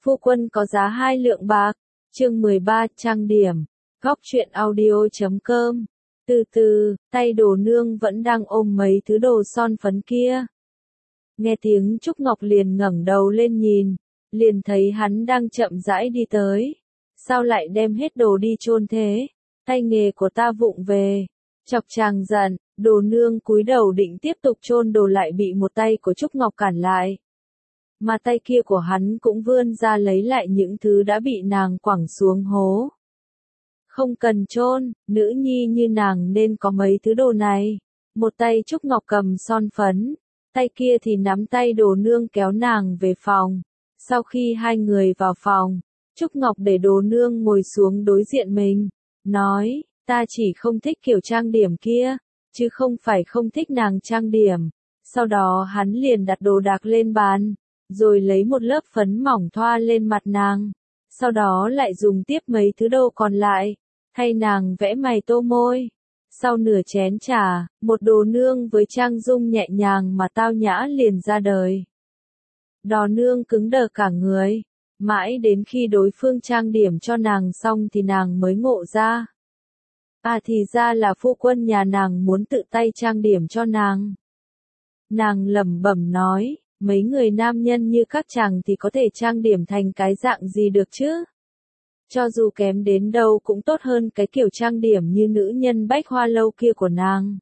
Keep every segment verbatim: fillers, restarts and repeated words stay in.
Phu quân có giá hai lượng bạc. Chương mười ba, trang điểm. Góc truyện audio chấm com. Từ từ, tay Đồ Nương vẫn đang ôm mấy thứ đồ son phấn kia. Nghe tiếng Trúc Ngọc liền ngẩng đầu lên nhìn, liền thấy hắn đang chậm rãi đi tới. Sao lại đem hết đồ đi chôn thế? Tay nghề của ta vụng về. Chọc chàng giận, Đồ Nương cúi đầu định tiếp tục chôn đồ lại bị một tay của Trúc Ngọc cản lại. Mà tay kia của hắn cũng vươn ra lấy lại những thứ đã bị nàng quẳng xuống hố. Không cần chôn, nữ nhi như nàng nên có mấy thứ đồ này. Một tay Trúc Ngọc cầm son phấn, tay kia thì nắm tay Đồ Nương kéo nàng về phòng. Sau khi hai người vào phòng, Trúc Ngọc để Đồ Nương ngồi xuống đối diện mình, nói, ta chỉ không thích kiểu trang điểm kia, chứ không phải không thích nàng trang điểm. Sau đó hắn liền đặt đồ đạc lên bàn, rồi lấy một lớp phấn mỏng thoa lên mặt nàng. Sau đó lại dùng tiếp mấy thứ đồ còn lại, thay nàng vẽ mày tô môi. Sau nửa chén trà, một Đồ Nương với trang dung nhẹ nhàng mà tao nhã liền ra đời. Đồ Nương cứng đờ cả người, mãi đến khi đối phương trang điểm cho nàng xong thì nàng mới ngộ ra. À thì ra là phu quân nhà nàng muốn tự tay trang điểm cho nàng. Nàng lẩm bẩm nói, mấy người nam nhân như các chàng thì có thể trang điểm thành cái dạng gì được chứ? Cho dù kém đến đâu cũng tốt hơn cái kiểu trang điểm như nữ nhân Bách Hoa Lâu kia của nàng.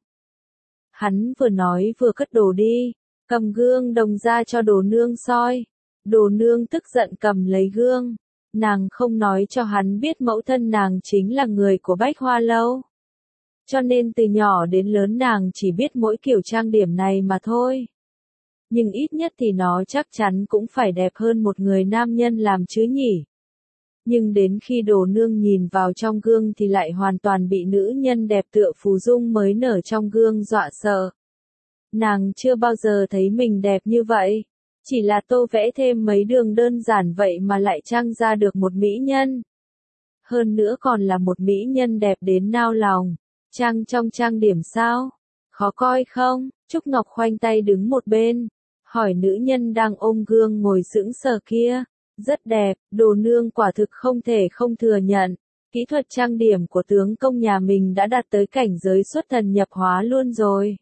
Hắn vừa nói vừa cất đồ đi, cầm gương đồng ra cho Đồ Nương soi. Đồ Nương tức giận cầm lấy gương. Nàng không nói cho hắn biết mẫu thân nàng chính là người của Bách Hoa Lâu. Cho nên từ nhỏ đến lớn nàng chỉ biết mỗi kiểu trang điểm này mà thôi. Nhưng ít nhất thì nó chắc chắn cũng phải đẹp hơn một người nam nhân làm chứ nhỉ. Nhưng đến khi Đồ Nương nhìn vào trong gương thì lại hoàn toàn bị nữ nhân đẹp tựa phù dung mới nở trong gương dọa sợ. Nàng chưa bao giờ thấy mình đẹp như vậy. Chỉ là tô vẽ thêm mấy đường đơn giản vậy mà lại trang ra được một mỹ nhân. Hơn nữa còn là một mỹ nhân đẹp đến nao lòng. Trang trong trang điểm sao? Khó coi không? Trúc Ngọc khoanh tay đứng một bên, hỏi nữ nhân đang ôm gương ngồi sững sờ kia. Rất đẹp, Đồ Nương quả thực không thể không thừa nhận. Kỹ thuật trang điểm của tướng công nhà mình đã đạt tới cảnh giới xuất thần nhập hóa luôn rồi.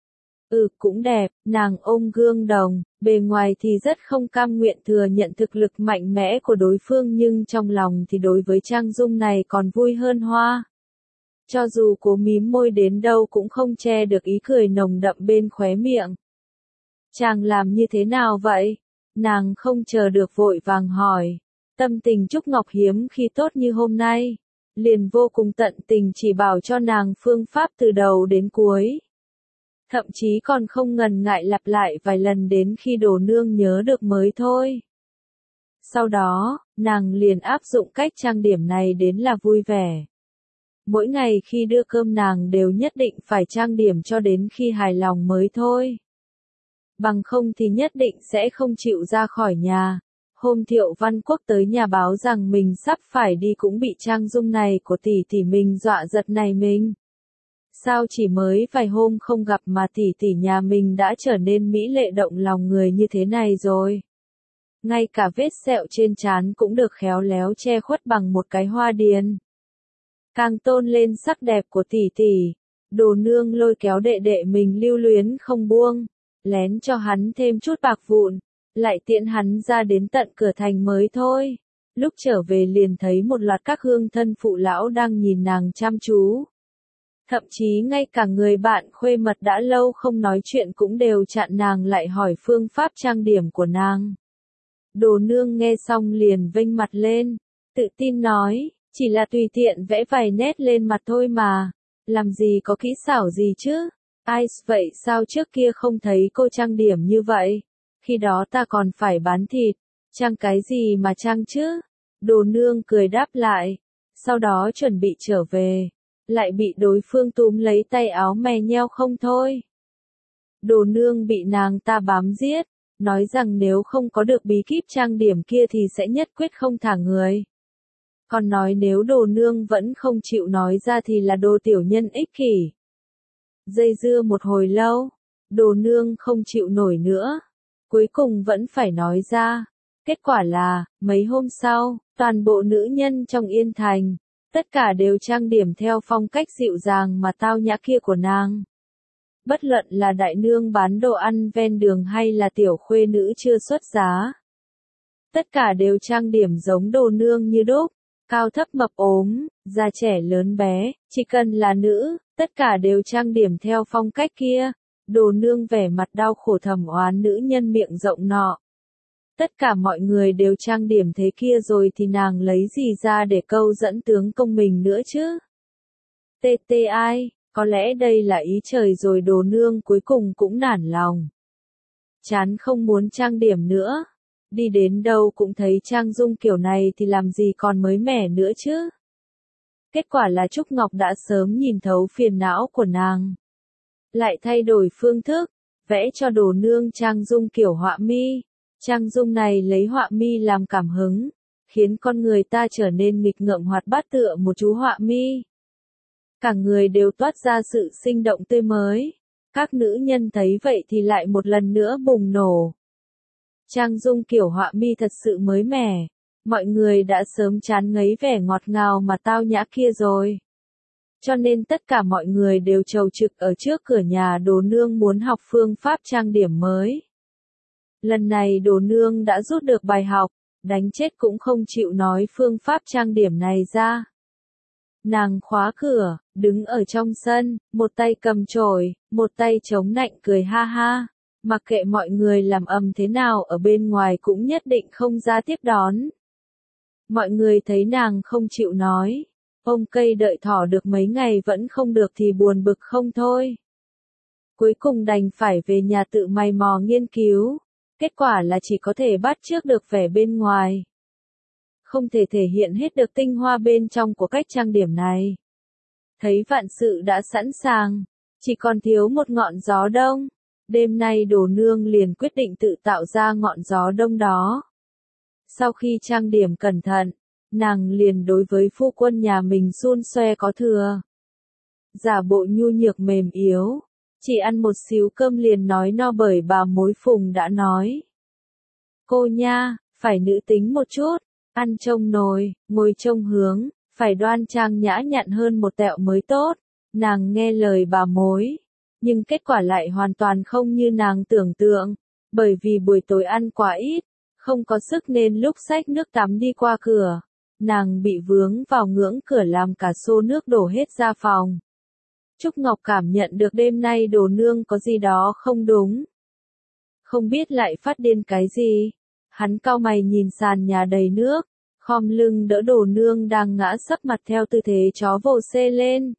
Ừ, cũng đẹp, nàng ôm gương đồng, bề ngoài thì rất không cam nguyện thừa nhận thực lực mạnh mẽ của đối phương nhưng trong lòng thì đối với trang dung này còn vui hơn hoa. Cho dù cố mím môi đến đâu cũng không che được ý cười nồng đậm bên khóe miệng. Chàng làm như thế nào vậy? Nàng không chờ được vội vàng hỏi. Tâm tình Trúc Ngọc hiếm khi tốt như hôm nay, liền vô cùng tận tình chỉ bảo cho nàng phương pháp từ đầu đến cuối. Thậm chí còn không ngần ngại lặp lại vài lần đến khi Đồ Nương nhớ được mới thôi. Sau đó, nàng liền áp dụng cách trang điểm này đến là vui vẻ. Mỗi ngày khi đưa cơm nàng đều nhất định phải trang điểm cho đến khi hài lòng mới thôi. Bằng không thì nhất định sẽ không chịu ra khỏi nhà. Hôm Thiệu Văn Quốc tới nhà báo rằng mình sắp phải đi cũng bị trang dung này của tỷ tỷ mình dọa giật này mình. Sao chỉ mới vài hôm không gặp mà tỷ tỷ nhà mình đã trở nên mỹ lệ động lòng người như thế này rồi. Ngay cả vết sẹo trên trán cũng được khéo léo che khuất bằng một cái hoa điền. Càng tôn lên sắc đẹp của tỷ tỷ, Đồ Nương lôi kéo đệ đệ mình lưu luyến không buông, lén cho hắn thêm chút bạc vụn, lại tiễn hắn ra đến tận cửa thành mới thôi. Lúc trở về liền thấy một loạt các hương thân phụ lão đang nhìn nàng chăm chú. Thậm chí ngay cả người bạn khuê mật đã lâu không nói chuyện cũng đều chặn nàng lại hỏi phương pháp trang điểm của nàng. Đồ Nương nghe xong liền vênh mặt lên, tự tin nói, chỉ là tùy tiện vẽ vài nét lên mặt thôi mà, làm gì có kỹ xảo gì chứ. Ai vậy sao trước kia không thấy cô trang điểm như vậy? Khi đó ta còn phải bán thịt, trang cái gì mà trang chứ? Đồ Nương cười đáp lại, sau đó chuẩn bị trở về, lại bị đối phương túm lấy tay áo mè nheo không thôi. Đồ Nương bị nàng ta bám giết, nói rằng nếu không có được bí kíp trang điểm kia thì sẽ nhất quyết không thả người. Còn nói nếu Đồ Nương vẫn không chịu nói ra thì là đồ tiểu nhân ích kỷ. Dây dưa một hồi lâu, Đồ Nương không chịu nổi nữa, cuối cùng vẫn phải nói ra. Kết quả là, mấy hôm sau, toàn bộ nữ nhân trong Yên Thành, tất cả đều trang điểm theo phong cách dịu dàng mà tao nhã kia của nàng. Bất luận là đại nương bán đồ ăn ven đường hay là tiểu khuê nữ chưa xuất giá. Tất cả đều trang điểm giống đồ nương như đúc, cao thấp mập ốm, già trẻ lớn bé, chỉ cần là nữ, tất cả đều trang điểm theo phong cách kia. Đồ nương vẻ mặt đau khổ thầm oán nữ nhân miệng rộng nọ. Tất cả mọi người đều trang điểm thế kia rồi thì nàng lấy gì ra để câu dẫn tướng công mình nữa chứ? Tê tê ai, có lẽ đây là ý trời rồi đồ nương cuối cùng cũng nản lòng. Chán không muốn trang điểm nữa. Đi đến đâu cũng thấy trang dung kiểu này thì làm gì còn mới mẻ nữa chứ? Kết quả là Trúc Ngọc đã sớm nhìn thấu phiền não của nàng. Lại thay đổi phương thức, vẽ cho đồ nương trang dung kiểu họa mi. Trang dung này lấy họa mi làm cảm hứng, khiến con người ta trở nên nghịch ngợm hoạt bát tựa một chú họa mi. Cả người đều toát ra sự sinh động tươi mới. Các nữ nhân thấy vậy thì lại một lần nữa bùng nổ. Trang dung kiểu họa mi thật sự mới mẻ. Mọi người đã sớm chán ngấy vẻ ngọt ngào mà tao nhã kia rồi. Cho nên tất cả mọi người đều chầu trực ở trước cửa nhà đồ nương muốn học phương pháp trang điểm mới. Lần này đồ nương đã rút được bài học, đánh chết cũng không chịu nói phương pháp trang điểm này ra. Nàng khóa cửa, đứng ở trong sân, một tay cầm chổi, một tay chống nạnh cười ha ha. Mặc kệ mọi người làm ầm thế nào ở bên ngoài cũng nhất định không ra tiếp đón. Mọi người thấy nàng không chịu nói. Ông cây đợi thỏ được mấy ngày vẫn không được thì buồn bực không thôi. Cuối cùng đành phải về nhà tự mày mò nghiên cứu. Kết quả là chỉ có thể bắt chước được vẻ bên ngoài. Không thể thể hiện hết được tinh hoa bên trong của cách trang điểm này. Thấy vạn sự đã sẵn sàng, chỉ còn thiếu một ngọn gió đông. Đêm nay đồ nương liền quyết định tự tạo ra ngọn gió đông đó. Sau khi trang điểm cẩn thận, nàng liền đối với phu quân nhà mình xun xoe có thừa. Giả bộ nhu nhược mềm yếu, chỉ ăn một xíu cơm liền nói no bởi bà mối Phùng đã nói. Cô nha, phải nữ tính một chút, ăn trông nồi, ngồi trông hướng, phải đoan trang nhã nhặn hơn một tẹo mới tốt. Nàng nghe lời bà mối, nhưng kết quả lại hoàn toàn không như nàng tưởng tượng, bởi vì buổi tối ăn quá ít, không có sức nên lúc xách nước tắm đi qua cửa, nàng bị vướng vào ngưỡng cửa làm cả xô nước đổ hết ra phòng. Trúc Ngọc cảm nhận được đêm nay đồ nương có gì đó không đúng. Không biết lại phát điên cái gì. Hắn cau mày nhìn sàn nhà đầy nước, khom lưng đỡ đồ nương đang ngã sấp mặt theo tư thế chó vồ xê lên.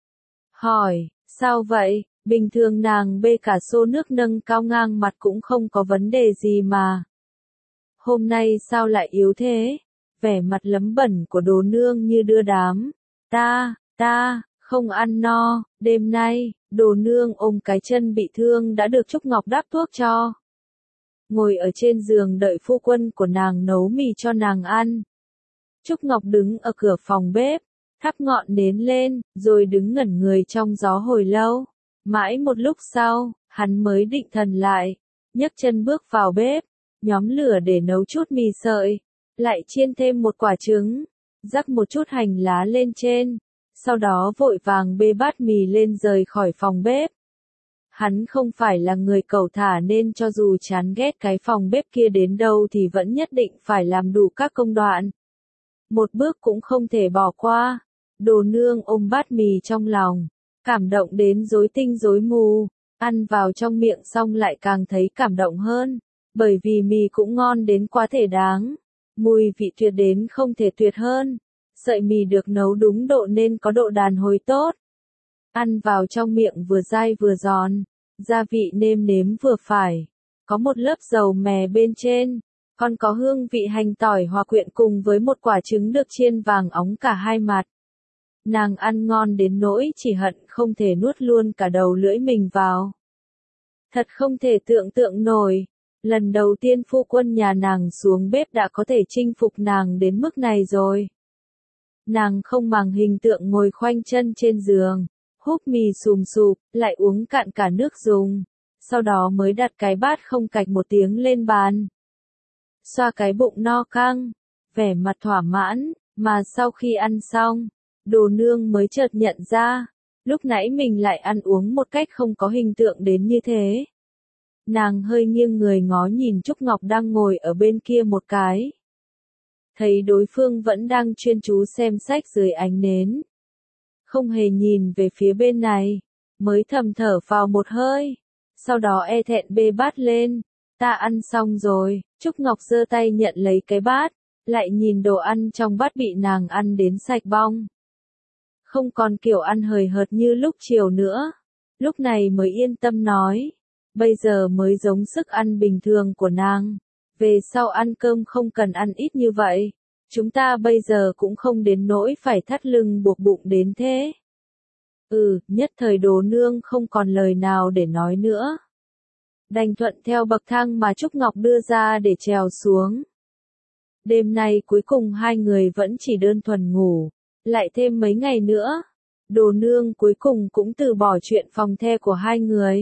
Hỏi, sao vậy? Bình thường nàng bê cả xô nước nâng cao ngang mặt cũng không có vấn đề gì mà. Hôm nay sao lại yếu thế? Vẻ mặt lấm bẩn của đồ nương như đưa đám. Ta, ta, không ăn no, đêm nay, đồ nương ôm cái chân bị thương đã được Trúc Ngọc đắp thuốc cho. Ngồi ở trên giường đợi phu quân của nàng nấu mì cho nàng ăn. Trúc Ngọc đứng ở cửa phòng bếp, thắp ngọn nến lên, rồi đứng ngẩn người trong gió hồi lâu. Mãi một lúc sau, hắn mới định thần lại, nhấc chân bước vào bếp, nhóm lửa để nấu chút mì sợi, lại chiên thêm một quả trứng, rắc một chút hành lá lên trên, sau đó vội vàng bê bát mì lên rời khỏi phòng bếp. Hắn không phải là người cẩu thả nên cho dù chán ghét cái phòng bếp kia đến đâu thì vẫn nhất định phải làm đủ các công đoạn. Một bước cũng không thể bỏ qua. Đồ nương ôm bát mì trong lòng, cảm động đến rối tinh rối mù, ăn vào trong miệng xong lại càng thấy cảm động hơn, bởi vì mì cũng ngon đến quá thể đáng, mùi vị tuyệt đến không thể tuyệt hơn, sợi mì được nấu đúng độ nên có độ đàn hồi tốt. Ăn vào trong miệng vừa dai vừa giòn, gia vị nêm nếm vừa phải, có một lớp dầu mè bên trên, còn có hương vị hành tỏi hòa quyện cùng với một quả trứng được chiên vàng óng cả hai mặt. Nàng ăn ngon đến nỗi chỉ hận không thể nuốt luôn cả đầu lưỡi mình vào. Thật không thể tưởng tượng nổi, lần đầu tiên phu quân nhà nàng xuống bếp đã có thể chinh phục nàng đến mức này rồi. Nàng không màng hình tượng ngồi khoanh chân trên giường, húp mì sùm sụp, lại uống cạn cả nước dùng, sau đó mới đặt cái bát không cạch một tiếng lên bàn. xoa cái bụng no căng, vẻ mặt thỏa mãn, mà sau khi ăn xong, Đồ Nương mới chợt nhận ra, lúc nãy mình lại ăn uống một cách không có hình tượng đến như thế. Nàng hơi nghiêng người ngó nhìn Trúc Ngọc đang ngồi ở bên kia một cái. Thấy đối phương vẫn đang chuyên chú xem sách dưới ánh nến. Không hề nhìn về phía bên này, mới thầm thở vào một hơi. Sau đó e thẹn bê bát lên, ta ăn xong rồi, Trúc Ngọc giơ tay nhận lấy cái bát, lại nhìn đồ ăn trong bát bị nàng ăn đến sạch bong. Không còn kiểu ăn hời hợt như lúc chiều nữa, lúc này mới yên tâm nói, bây giờ mới giống sức ăn bình thường của nàng, về sau ăn cơm không cần ăn ít như vậy, chúng ta bây giờ cũng không đến nỗi phải thắt lưng buộc bụng đến thế. Ừ, nhất thời Đồ Nương không còn lời nào để nói nữa. Đành thuận theo bậc thang mà Trúc Ngọc đưa ra để trèo xuống. Đêm nay cuối cùng hai người vẫn chỉ đơn thuần ngủ, lại thêm mấy ngày nữa, Đồ Nương cuối cùng cũng từ bỏ chuyện phòng the của hai người.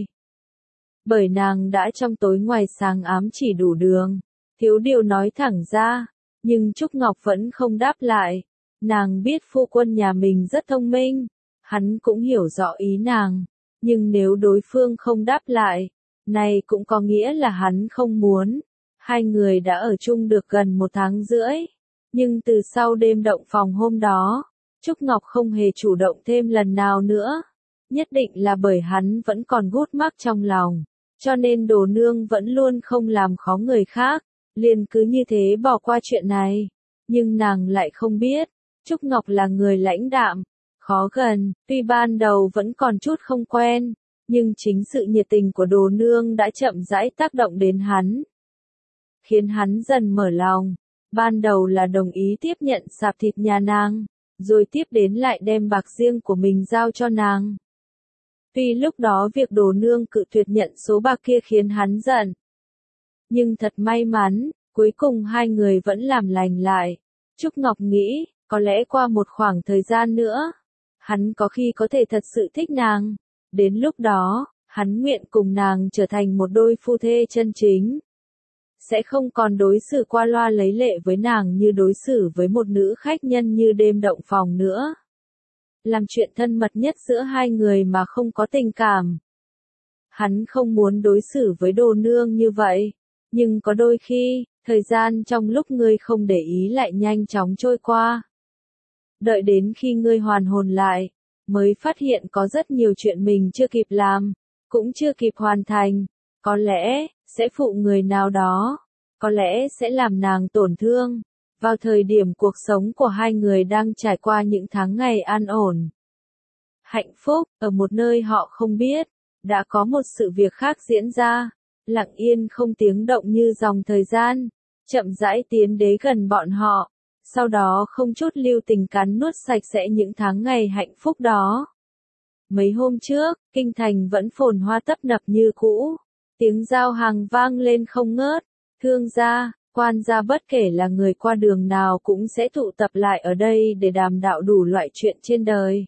Bởi nàng đã trong tối ngoài sáng ám chỉ đủ đường, thiếu điều nói thẳng ra, nhưng Trúc Ngọc vẫn không đáp lại. Nàng biết phu quân nhà mình rất thông minh, hắn cũng hiểu rõ ý nàng, nhưng nếu đối phương không đáp lại, này cũng có nghĩa là hắn không muốn. Hai người đã ở chung được gần một tháng rưỡi, nhưng từ sau đêm động phòng hôm đó, Trúc Ngọc không hề chủ động thêm lần nào nữa. Nhất định là bởi hắn vẫn còn gút mắc trong lòng, cho nên Đồ Nương vẫn luôn không làm khó người khác, liền cứ như thế bỏ qua chuyện này. Nhưng nàng lại không biết, Trúc Ngọc là người lãnh đạm, khó gần, tuy ban đầu vẫn còn chút không quen, nhưng chính sự nhiệt tình của Đồ Nương đã chậm rãi tác động đến hắn, khiến hắn dần mở lòng. Ban đầu là đồng ý tiếp nhận sạp thịt nhà nàng, rồi tiếp đến lại đem bạc riêng của mình giao cho nàng. Tuy lúc đó việc Đồ Nương cự tuyệt nhận số bạc kia khiến hắn giận, nhưng thật may mắn, cuối cùng hai người vẫn làm lành lại. Trúc Ngọc nghĩ, có lẽ qua một khoảng thời gian nữa, hắn có khi có thể thật sự thích nàng. Đến lúc đó, hắn nguyện cùng nàng trở thành một đôi phu thê chân chính. Sẽ không còn đối xử qua loa lấy lệ với nàng như đối xử với một nữ khách nhân như đêm động phòng nữa. Làm chuyện thân mật nhất giữa hai người mà không có tình cảm. Hắn không muốn đối xử với Đồ Nương như vậy, nhưng có đôi khi, thời gian trong lúc ngươi không để ý lại nhanh chóng trôi qua. Đợi đến khi ngươi hoàn hồn lại, mới phát hiện có rất nhiều chuyện mình chưa kịp làm, cũng chưa kịp hoàn thành, có lẽ sẽ phụ người nào đó, có lẽ sẽ làm nàng tổn thương. Vào thời điểm cuộc sống của hai người đang trải qua những tháng ngày an ổn, hạnh phúc, ở một nơi họ không biết, đã có một sự việc khác diễn ra, lặng yên không tiếng động như dòng thời gian, chậm rãi tiến đến gần bọn họ, sau đó không chút lưu tình cắn nuốt sạch sẽ những tháng ngày hạnh phúc đó. Mấy hôm trước, kinh thành vẫn phồn hoa tấp nập như cũ, tiếng giao hàng vang lên không ngớt, thương gia, quan gia bất kể là người qua đường nào cũng sẽ tụ tập lại ở đây để đàm đạo đủ loại chuyện trên đời.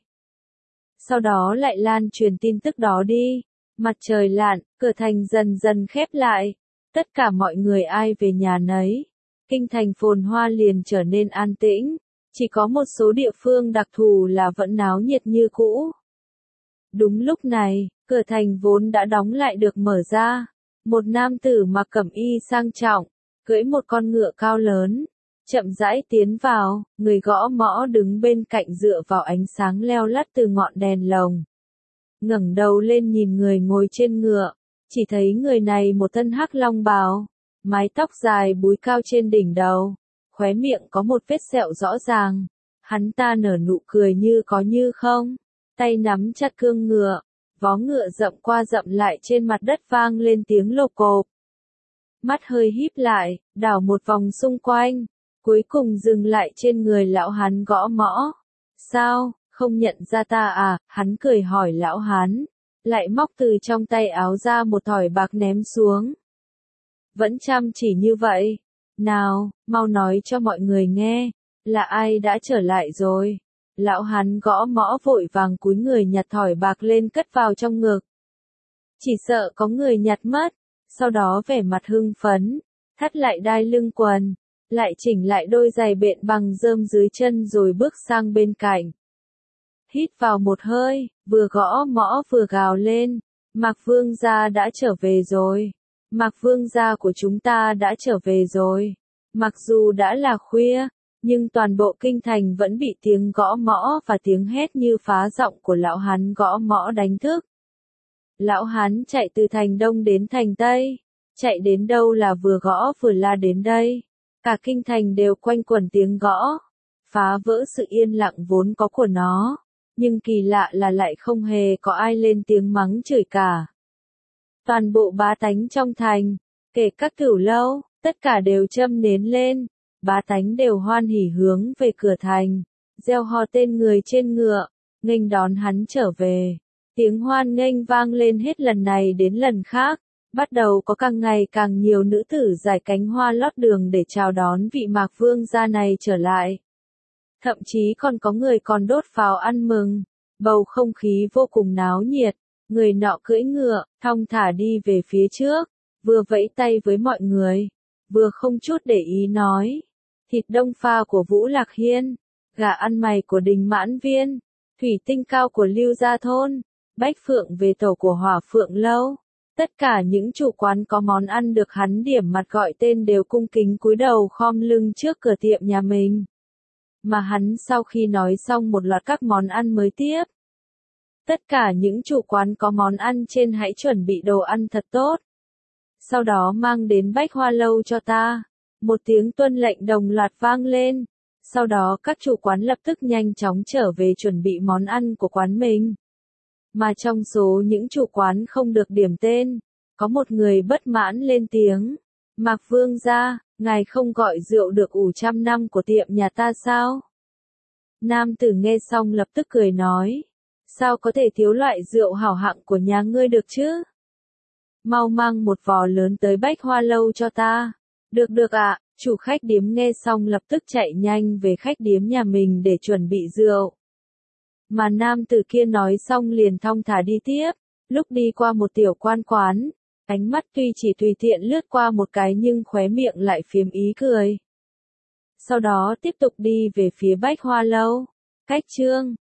Sau đó lại lan truyền tin tức đó đi, mặt trời lặn, cửa thành dần dần khép lại, tất cả mọi người ai về nhà nấy, kinh thành phồn hoa liền trở nên an tĩnh, chỉ có một số địa phương đặc thù là vẫn náo nhiệt như cũ. Đúng lúc này, cửa thành vốn đã đóng lại được mở ra, một nam tử mặc cẩm y sang trọng, cưỡi một con ngựa cao lớn, chậm rãi tiến vào, người gõ mõ đứng bên cạnh dựa vào ánh sáng leo lắt từ ngọn đèn lồng. Ngẩng đầu lên nhìn người ngồi trên ngựa, chỉ thấy người này một thân hắc long bào, mái tóc dài búi cao trên đỉnh đầu, khóe miệng có một vết sẹo rõ ràng. Hắn ta nở nụ cười như có như không, tay nắm chặt cương ngựa, vó ngựa dậm qua dậm lại trên mặt đất vang lên tiếng lộp cộp. Mắt hơi híp lại, đảo một vòng xung quanh, cuối cùng dừng lại trên người lão hán gõ mõ. Sao, không nhận ra ta à? Hắn cười hỏi lão hán, lại móc từ trong tay áo ra một thỏi bạc ném xuống. Vẫn chăm chỉ như vậy. Nào, mau nói cho mọi người nghe, là ai đã trở lại rồi? Lão hán gõ mõ vội vàng cúi người nhặt thỏi bạc lên cất vào trong ngực. Chỉ sợ có người nhặt mất, sau đó vẻ mặt hưng phấn, thắt lại đai lưng quần, lại chỉnh lại đôi giày bện bằng rơm dưới chân rồi bước sang bên cạnh. Hít vào một hơi, vừa gõ mõ vừa gào lên, Mạc Vương gia đã trở về rồi. Mạc Vương gia của chúng ta đã trở về rồi. Mặc dù đã là khuya, nhưng toàn bộ kinh thành vẫn bị tiếng gõ mõ và tiếng hét như phá giọng của lão hán gõ mõ đánh thức. Lão hán chạy từ thành Đông đến thành Tây, chạy đến đâu là vừa gõ vừa la đến đây. Cả kinh thành đều quanh quẩn tiếng gõ, phá vỡ sự yên lặng vốn có của nó, nhưng kỳ lạ là lại không hề có ai lên tiếng mắng chửi cả. Toàn bộ bá tánh trong thành, kể các cửu lâu, tất cả đều châm nến lên, bá tánh đều hoan hỉ hướng về cửa thành, reo hò tên người trên ngựa, nghênh đón hắn trở về. Tiếng hoan nghênh vang lên hết lần này đến lần khác, bắt đầu có càng ngày càng nhiều nữ tử rải cánh hoa lót đường để chào đón vị Mạc Vương gia này trở lại. Thậm chí còn có người còn đốt pháo ăn mừng, bầu không khí vô cùng náo nhiệt, người nọ cưỡi ngựa, thong thả đi về phía trước, vừa vẫy tay với mọi người, vừa không chút để ý nói, thịt đông pha của Vũ Lạc Hiên, gà ăn mày của Đình Mãn Viên, thủy tinh cao của Lưu Gia Thôn, bách phượng về tổ của Hỏa Phượng Lâu. Tất cả những chủ quán có món ăn được hắn điểm mặt gọi tên đều cung kính cúi đầu khom lưng trước cửa tiệm nhà mình. Mà hắn sau khi nói xong một loạt các món ăn mới tiếp. Tất cả những chủ quán có món ăn trên hãy chuẩn bị đồ ăn thật tốt. Sau đó mang đến Bách Hoa Lâu cho ta. Một tiếng tuân lệnh đồng loạt vang lên. Sau đó các chủ quán lập tức nhanh chóng trở về chuẩn bị món ăn của quán mình. Mà trong số những chủ quán không được điểm tên, có một người bất mãn lên tiếng. Mạc Vương gia, ngài không gọi rượu được ủ trăm năm của tiệm nhà ta sao? Nam tử nghe xong lập tức cười nói. Sao có thể thiếu loại rượu hảo hạng của nhà ngươi được chứ? Mau mang một vò lớn tới Bách Hoa Lâu cho ta. Được được ạ, chủ khách điếm nghe xong lập tức chạy nhanh về khách điếm nhà mình để chuẩn bị rượu. Mà nam tử kia nói xong liền thong thả đi tiếp, lúc đi qua một tiểu quan quán, ánh mắt tuy chỉ tùy tiện lướt qua một cái nhưng khóe miệng lại phiếm ý cười. Sau đó tiếp tục đi về phía Bách Hoa Lâu. Cách chương